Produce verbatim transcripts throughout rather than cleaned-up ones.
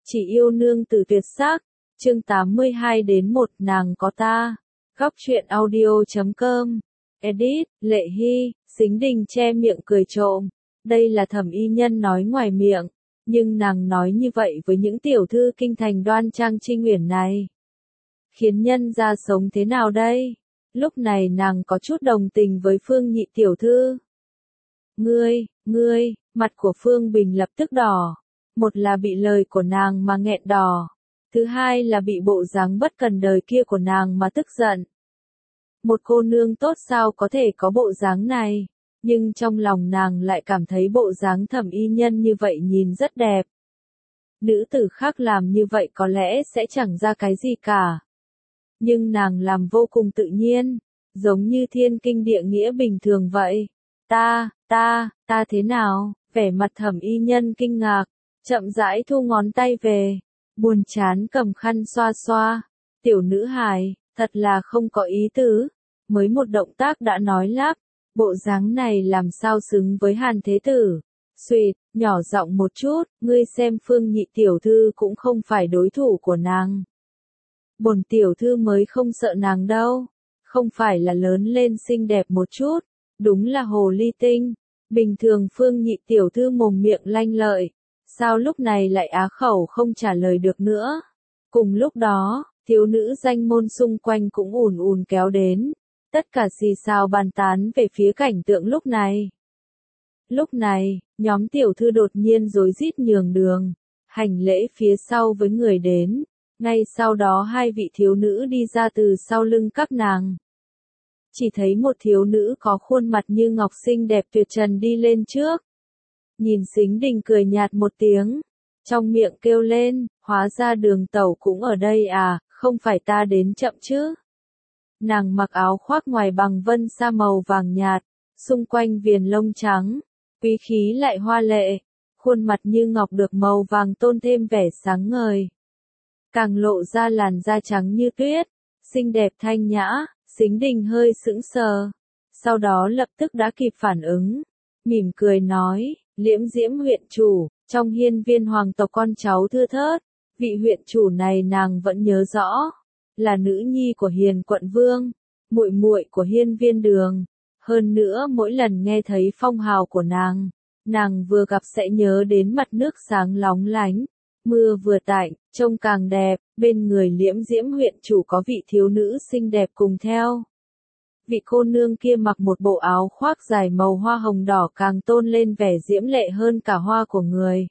Chỉ yêu nương tử tuyệt sắc, chương tám mươi hai đến một nàng có ta. Góc truyện audio chấm com. Edit, Lệ Hy, Sính Đình che miệng cười trộm. Đây là Thẩm Y Nhân nói ngoài miệng, nhưng nàng nói như vậy với những tiểu thư kinh thành đoan trang trinh uyển này, khiến nhân gia sống thế nào đây? Lúc này nàng có chút đồng tình với Phương Nhị tiểu thư. Ngươi, ngươi, mặt của Phương Bình lập tức đỏ. Một là bị lời của nàng mà nghẹn đỏ, thứ hai là bị bộ dáng bất cần đời kia của nàng mà tức giận. Một cô nương tốt sao có thể có bộ dáng này, nhưng trong lòng nàng lại cảm thấy bộ dáng Thẩm Y Nhân như vậy nhìn rất đẹp. Nữ tử khác làm như vậy có lẽ sẽ chẳng ra cái gì cả, nhưng nàng làm vô cùng tự nhiên, giống như thiên kinh địa nghĩa bình thường vậy. Ta, ta, ta thế nào? Vẻ mặt Thẩm Y Nhân kinh ngạc, chậm rãi thu ngón tay về, buồn chán cầm khăn xoa xoa. Tiểu nữ hài, thật là không có ý tứ, mới một động tác đã nói lắp, bộ dáng này làm sao xứng với Hàn Thế Tử. Xuyệt, nhỏ giọng một chút, ngươi xem Phương Nhị tiểu thư cũng không phải đối thủ của nàng. Bổn tiểu thư mới không sợ nàng đâu, không phải là lớn lên xinh đẹp một chút, đúng là hồ ly tinh. Bình thường Phương Nhị tiểu thư mồm miệng lanh lợi, sao lúc này lại á khẩu không trả lời được nữa. Cùng lúc đó, thiếu nữ danh môn xung quanh cũng ùn ùn kéo đến, tất cả xì xào bàn tán về phía cảnh tượng lúc này. Lúc này, nhóm tiểu thư đột nhiên rối rít nhường đường, hành lễ phía sau với người đến, ngay sau đó hai vị thiếu nữ đi ra từ sau lưng các nàng. Chỉ thấy một thiếu nữ có khuôn mặt như ngọc xinh đẹp tuyệt trần đi lên trước. Nhìn Sính Đình cười nhạt một tiếng, trong miệng kêu lên, hóa ra Đường tẩu cũng ở đây à, không phải ta đến chậm chứ. Nàng mặc áo khoác ngoài bằng vân sa màu vàng nhạt, xung quanh viền lông trắng, quý khí lại hoa lệ, khuôn mặt như ngọc được màu vàng tôn thêm vẻ sáng ngời. Càng lộ ra làn da trắng như tuyết, xinh đẹp thanh nhã. Sính Đình hơi sững sờ, sau đó lập tức đã kịp phản ứng, mỉm cười nói, Liễm Diễm huyện chủ, trong hiên viên hoàng tộc con cháu thưa thớt, vị huyện chủ này nàng vẫn nhớ rõ, là nữ nhi của Hiền quận vương, muội muội của hiên viên đường. Hơn nữa mỗi lần nghe thấy phong hào của nàng, nàng vừa gặp sẽ nhớ đến mặt nước sáng lóng lánh, mưa vừa tạnh, trông càng đẹp. Bên người Liễm Diễm huyện chủ có vị thiếu nữ xinh đẹp cùng theo. Vị cô nương kia mặc một bộ áo khoác dài màu hoa hồng đỏ càng tôn lên vẻ diễm lệ hơn cả hoa của người.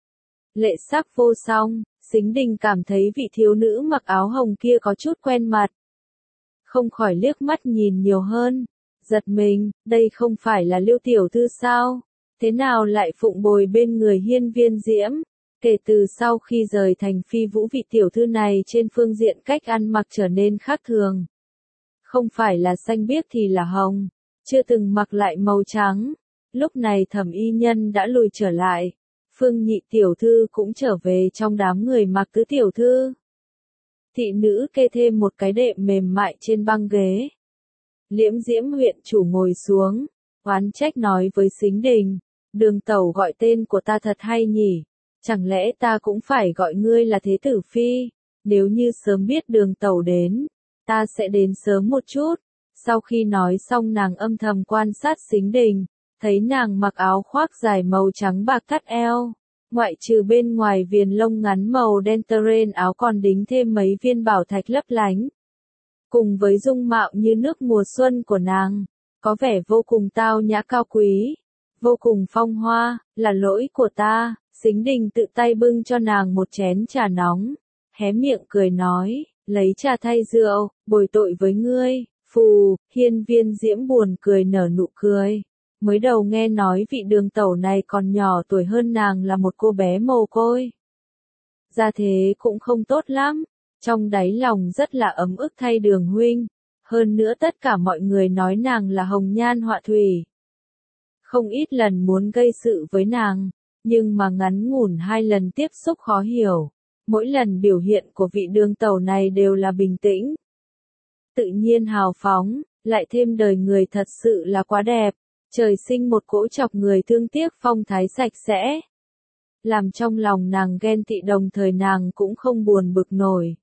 Lệ sắc vô song, Sính Đình cảm thấy vị thiếu nữ mặc áo hồng kia có chút quen mặt. Không khỏi liếc mắt nhìn nhiều hơn, giật mình, đây không phải là Liêu tiểu thư sao? Thế nào lại phụng bồi bên người hiên viên Diễm? Kể từ sau khi rời thành Phi Vũ, vị tiểu thư này trên phương diện cách ăn mặc trở nên khác thường. Không phải là xanh biếc thì là hồng, chưa từng mặc lại màu trắng. Lúc này Thẩm Y Nhân đã lùi trở lại, Phương Nhị tiểu thư cũng trở về trong đám người mặc tứ tiểu thư. Thị nữ kê thêm một cái đệm mềm mại trên băng ghế. Liễm Diễm huyện chủ ngồi xuống, oán trách nói với Sính Đình, Đường tẩu gọi tên của ta thật hay nhỉ. Chẳng lẽ ta cũng phải gọi ngươi là Thế Tử Phi? Nếu như sớm biết Đường tẩu đến, ta sẽ đến sớm một chút. Sau khi nói xong nàng âm thầm quan sát Sính Đình, thấy nàng mặc áo khoác dài màu trắng bạc thắt eo, ngoại trừ bên ngoài viền lông ngắn màu đen teren áo còn đính thêm mấy viên bảo thạch lấp lánh. Cùng với dung mạo như nước mùa xuân của nàng, có vẻ vô cùng tao nhã cao quý, vô cùng phong hoa. Là lỗi của ta. Sính Đình tự tay bưng cho nàng một chén trà nóng, hé miệng cười nói, lấy trà thay rượu, bồi tội với ngươi. Phù, hiên viên Diễm buồn cười nở nụ cười. Mới đầu nghe nói vị Đường tẩu này còn nhỏ tuổi hơn nàng là một cô bé mồ côi, gia thế cũng không tốt lắm, trong đáy lòng rất là ấm ức thay Đường huynh. Hơn nữa tất cả mọi người nói nàng là hồng nhan họa thủy, không ít lần muốn gây sự với nàng. Nhưng mà ngắn ngủn hai lần tiếp xúc khó hiểu, mỗi lần biểu hiện của vị Đường tẩu này đều là bình tĩnh, tự nhiên hào phóng, lại thêm đời người thật sự là quá đẹp, trời sinh một cỗ chọc người thương tiếc phong thái sạch sẽ. làm trong lòng nàng ghen tị đồng thời nàng cũng không buồn bực nổi.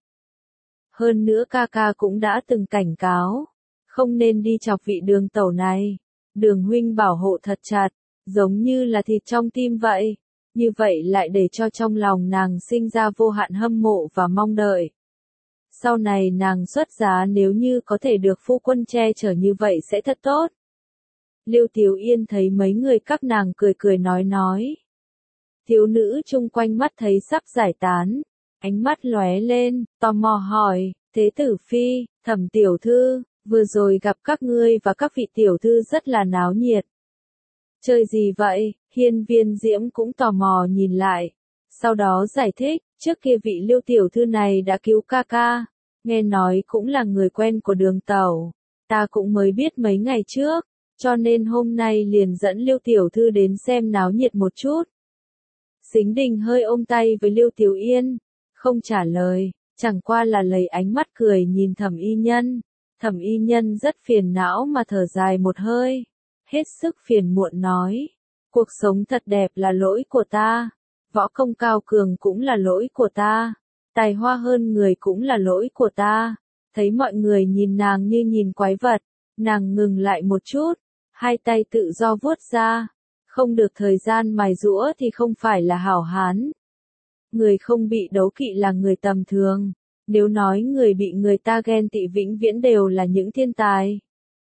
Hơn nữa ca ca cũng đã từng cảnh cáo, không nên đi chọc vị Đường tẩu này. Đường huynh bảo hộ thật chặt, giống như là thịt trong tim vậy. Như vậy lại để cho trong lòng nàng sinh ra vô hạn hâm mộ và mong đợi. Sau này nàng xuất giá nếu như có thể được phu quân che chở như vậy sẽ thật tốt. Liêu Tiểu Yên thấy mấy người các nàng cười cười nói nói. Thiếu nữ chung quanh mắt thấy sắp giải tán, ánh mắt lóe lên, tò mò hỏi, thế tử phi, Thẩm tiểu thư, vừa rồi gặp các ngươi và các vị tiểu thư rất là náo nhiệt. Chơi gì vậy? Hiên Viên Diễm cũng tò mò nhìn lại. Sau đó giải thích, trước kia vị Liêu tiểu thư này đã cứu ca ca, nghe nói cũng là người quen của Đường tẩu. Ta cũng mới biết mấy ngày trước, cho nên hôm nay liền dẫn Liêu tiểu thư đến xem náo nhiệt một chút. Sính Đình hơi ôm tay với Liêu Tiểu Yên, không trả lời, chẳng qua là lấy ánh mắt cười nhìn Thẩm Y Nhân. Thẩm Y Nhân rất phiền não mà thở dài một hơi, hết sức phiền muộn nói, cuộc sống thật đẹp là lỗi của ta, võ công cao cường cũng là lỗi của ta, tài hoa hơn người cũng là lỗi của ta. Thấy mọi người nhìn nàng như nhìn quái vật, nàng ngừng lại một chút, hai tay tự do vuốt ra, không được thời gian mài giũa thì không phải là hảo hán. Người không bị đấu kỵ là người tầm thường, nếu nói người bị người ta ghen tị vĩnh viễn đều là những thiên tài.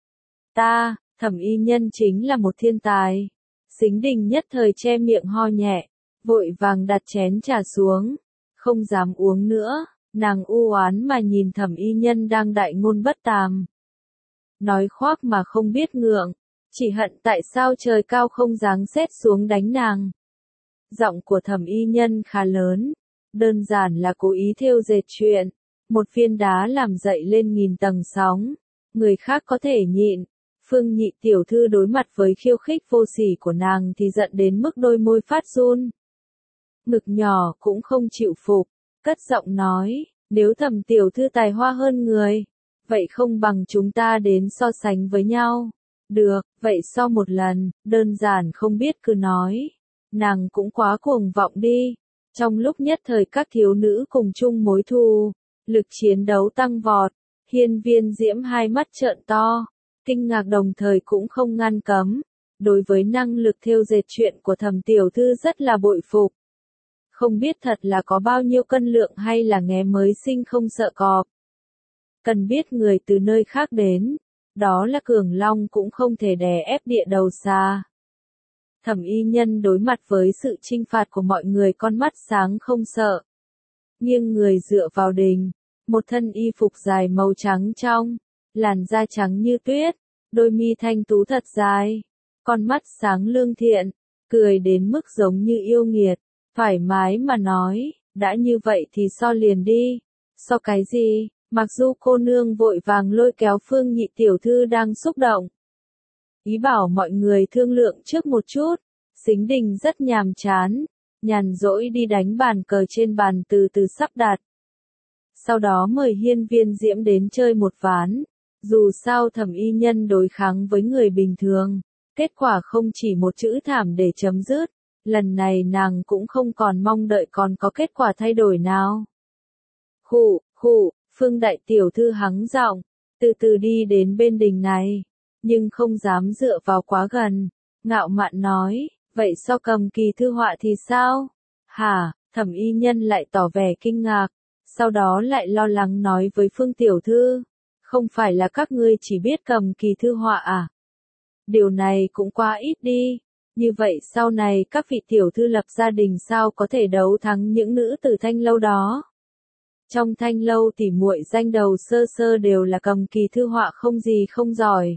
Ta, Thẩm Y Nhân chính là một thiên tài. Sính Đình nhất thời che miệng ho nhẹ, vội vàng đặt chén trà xuống, không dám uống nữa, nàng u oán mà nhìn Thẩm Y Nhân đang đại ngôn bất tàm. Nói khoác mà không biết ngượng, chỉ hận tại sao trời cao không giáng sét xuống đánh nàng. Giọng của Thẩm Y Nhân khá lớn, đơn giản là cố ý thêu dệt chuyện, một viên đá làm dậy lên nghìn tầng sóng, người khác có thể nhịn, Phương Nhị tiểu thư đối mặt với khiêu khích vô sỉ của nàng thì giận đến mức đôi môi phát run. Ngực nhỏ cũng không chịu phục, cất giọng nói, nếu Thẩm tiểu thư tài hoa hơn người, vậy không bằng chúng ta đến so sánh với nhau. Được, vậy so một lần, đơn giản không biết cứ nói. Nàng cũng quá cuồng vọng đi. Trong lúc nhất thời các thiếu nữ cùng chung mối thù, lực chiến đấu tăng vọt, Hiên Viên Diễm hai mắt trợn to, kinh ngạc đồng thời cũng không ngăn cấm. Đối với năng lực thêu dệt chuyện của Thẩm tiểu thư rất là bội phục. Không biết thật là có bao nhiêu cân lượng hay là nghé mới sinh không sợ cọp. Cần biết người từ nơi khác đến, đó là cường long cũng không thể đè ép địa đầu xa. Thẩm Y Nhân đối mặt với sự trinh phạt của mọi người con mắt sáng không sợ. Nghiêng người dựa vào đình, một thân y phục dài màu trắng trong, làn da trắng như tuyết, đôi mi thanh tú thật dài, con mắt sáng lương thiện, cười đến mức giống như yêu nghiệt, thoải mái mà nói, đã như vậy thì so liền đi. So cái gì? Mặc dù cô nương vội vàng lôi kéo Phương Nhị tiểu thư đang xúc động. Ý bảo mọi người thương lượng trước một chút, Sính Đình rất nhàm chán, nhàn rỗi đi đánh bàn cờ trên bàn từ từ sắp đặt. Sau đó mời Hiên Viên Diễm đến chơi một ván, dù sao Thẩm Y Nhân đối kháng với người bình thường, kết quả không chỉ một chữ thảm để chấm dứt, lần này nàng cũng không còn mong đợi còn có kết quả thay đổi nào. Khụ, khụ, Phương đại tiểu thư hắng giọng, từ từ đi đến bên đình này, nhưng không dám dựa vào quá gần, ngạo mạn nói, vậy so cầm kỳ thư họa thì sao? Hả? Thẩm Y Nhân lại tỏ vẻ kinh ngạc, sau đó lại lo lắng nói với Phương tiểu thư, không phải là các ngươi chỉ biết cầm kỳ thư họa à? Điều này cũng quá ít đi, như vậy sau này các vị tiểu thư lập gia đình sao có thể đấu thắng những nữ tử Thanh lâu đó? Trong Thanh lâu tỉ muội danh đầu sơ sơ đều là cầm kỳ thư họa không gì không giỏi.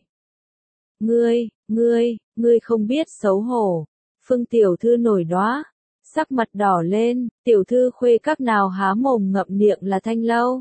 Ngươi, ngươi, ngươi không biết xấu hổ. Phương tiểu thư nổi đoá, sắc mặt đỏ lên, tiểu thư khuê các nào há mồm ngậm miệng là Thanh lâu.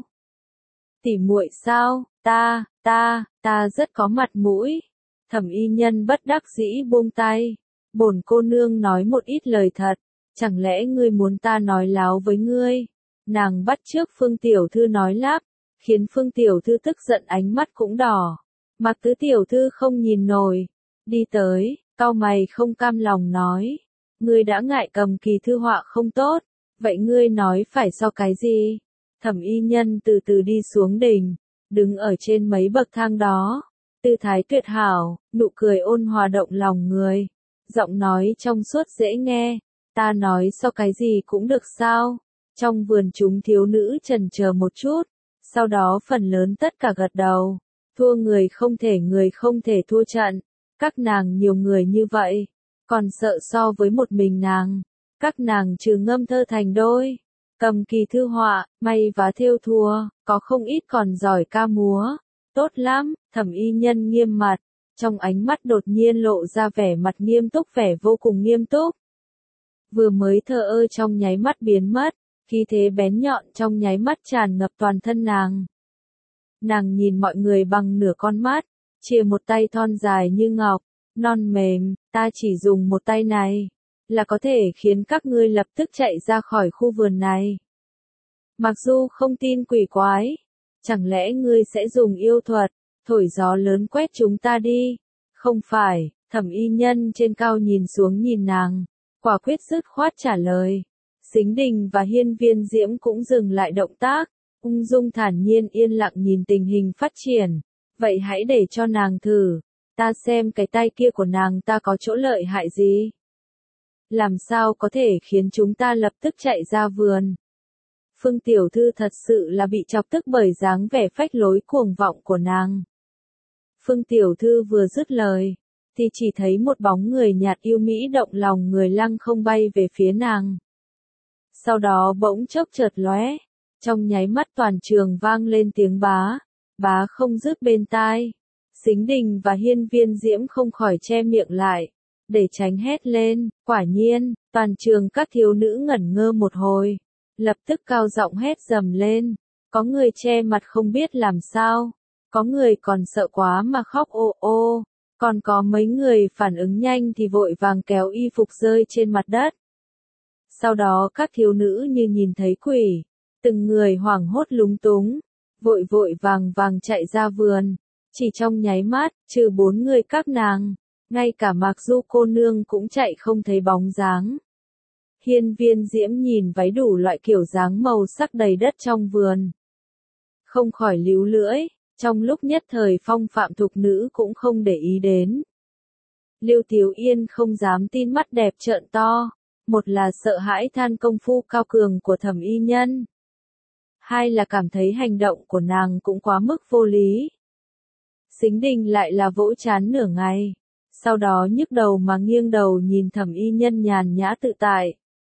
Tỉ muội sao? Ta, ta, ta rất có mặt mũi. Thẩm Y Nhân bất đắc dĩ buông tay. Bổn cô nương nói một ít lời thật, chẳng lẽ ngươi muốn ta nói láo với ngươi? Nàng bắt chước Phương tiểu thư nói lắp, khiến Phương tiểu thư tức giận ánh mắt cũng đỏ. Mặc Tứ tiểu thư không nhìn nổi, đi tới, cau mày không cam lòng nói, Ngươi đã ngại cầm kỳ thư họa không tốt, vậy ngươi nói phải so cái gì? Thẩm y nhân từ từ đi xuống đỉnh, đứng ở trên mấy bậc thang đó, tư thái tuyệt hảo, nụ cười ôn hòa động lòng người, giọng nói trong suốt dễ nghe, ta nói so cái gì cũng được sao? Trong vườn chúng thiếu nữ chần chờ một chút, sau đó phần lớn tất cả gật đầu, thua người không thể người không thể thua trận, các nàng nhiều người như vậy, còn sợ so với một mình nàng, các nàng trừ ngâm thơ thành đôi, cầm kỳ thư họa, may vá thêu thùa, có không ít còn giỏi ca múa, tốt lắm, thẩm y nhân nghiêm mặt, trong ánh mắt đột nhiên lộ ra vẻ mặt nghiêm túc vẻ vô cùng nghiêm túc. Vừa mới thờ ơ trong nháy mắt biến mất, khí thế bén nhọn trong nháy mắt tràn ngập toàn thân nàng. Nàng nhìn mọi người bằng nửa con mắt, chia một tay thon dài như ngọc, non mềm, ta chỉ dùng một tay này, là có thể khiến các ngươi lập tức chạy ra khỏi khu vườn này. Mặc dù không tin quỷ quái, chẳng lẽ ngươi sẽ dùng yêu thuật, thổi gió lớn quét chúng ta đi? Không phải, thẩm y nhân trên cao nhìn xuống nhìn nàng, quả quyết dứt khoát trả lời. Sính Đình và Hiên Viên Diễm cũng dừng lại động tác, ung dung thản nhiên yên lặng nhìn tình hình phát triển. Vậy hãy để cho nàng thử, ta xem cái tay kia của nàng ta có chỗ lợi hại gì. Làm sao có thể khiến chúng ta lập tức chạy ra vườn. Phương Tiểu Thư thật sự là bị chọc tức bởi dáng vẻ phách lối cuồng vọng của nàng. Phương Tiểu Thư vừa dứt lời, thì chỉ thấy một bóng người nhạt yêu mỹ động lòng người lăng không bay về phía nàng. Sau đó bỗng chốc chợt lóe, trong nháy mắt toàn trường vang lên tiếng bá, bá không dứt bên tai. Sính Đình và Hiên Viên Diễm không khỏi che miệng lại, để tránh hét lên, quả nhiên, toàn trường các thiếu nữ ngẩn ngơ một hồi, lập tức cao giọng hét dầm lên, có người che mặt không biết làm sao, có người còn sợ quá mà khóc ô ô, còn có mấy người phản ứng nhanh thì vội vàng kéo y phục rơi trên mặt đất. Sau đó các thiếu nữ như nhìn thấy quỷ, từng người hoảng hốt lúng túng, vội vội vàng vàng chạy ra vườn, chỉ trong nháy mắt, trừ bốn người các nàng, ngay cả Mạc Du cô nương cũng chạy không thấy bóng dáng. Hiên Viên Diễm nhìn váy đủ loại kiểu dáng màu sắc đầy đất trong vườn, không khỏi líu lưỡi, trong lúc nhất thời phong phạm thục nữ cũng không để ý đến. Lưu Tiếu Yên không dám tin mắt đẹp trợn to, một là sợ hãi than công phu cao cường của thẩm y nhân, hai là cảm thấy hành động của nàng cũng quá mức vô lý. Sính Đình lại là vỗ chán nửa ngày, sau đó nhức đầu mà nghiêng đầu nhìn thẩm y nhân nhàn nhã tự tại.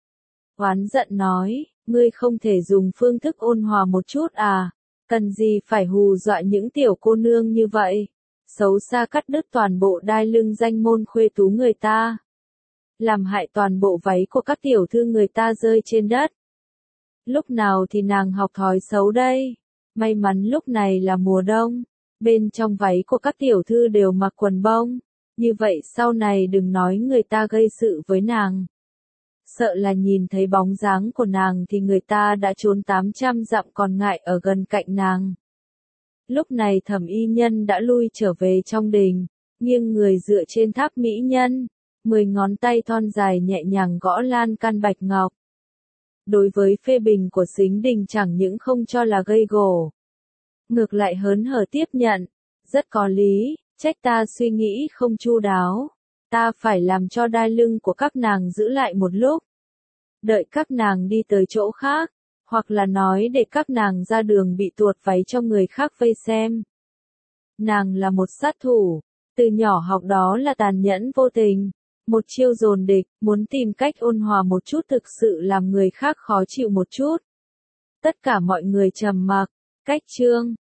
Oán giận nói, ngươi không thể dùng phương thức ôn hòa một chút à, cần gì phải hù dọa những tiểu cô nương như vậy, xấu xa cắt đứt toàn bộ đai lưng danh môn khuê tú người ta, làm hại toàn bộ váy của các tiểu thư người ta rơi trên đất. Lúc nào thì nàng học thói xấu đây, may mắn lúc này là mùa đông, bên trong váy của các tiểu thư đều mặc quần bông, như vậy sau này đừng nói người ta gây sự với nàng. Sợ là nhìn thấy bóng dáng của nàng thì người ta đã trốn tám trăm dặm còn ngại ở gần cạnh nàng. Lúc này thẩm y nhân đã lui trở về trong đình, nghiêng người dựa trên tháp mỹ nhân, mười ngón tay thon dài nhẹ nhàng gõ lan can bạch ngọc. Đối với phê bình của Sính Đình chẳng những không cho là gây gổ, ngược lại hớn hở tiếp nhận, rất có lý, trách ta suy nghĩ không chu đáo, ta phải làm cho đai lưng của các nàng giữ lại một lúc, đợi các nàng đi tới chỗ khác, hoặc là nói để các nàng ra đường bị tuột váy cho người khác vây xem. Nàng là một sát thủ, từ nhỏ học đó là tàn nhẫn vô tình, một chiêu dồn địch, muốn tìm cách ôn hòa một chút thực sự làm người khác khó chịu một chút. Tất cả mọi người trầm mặc, cách chương.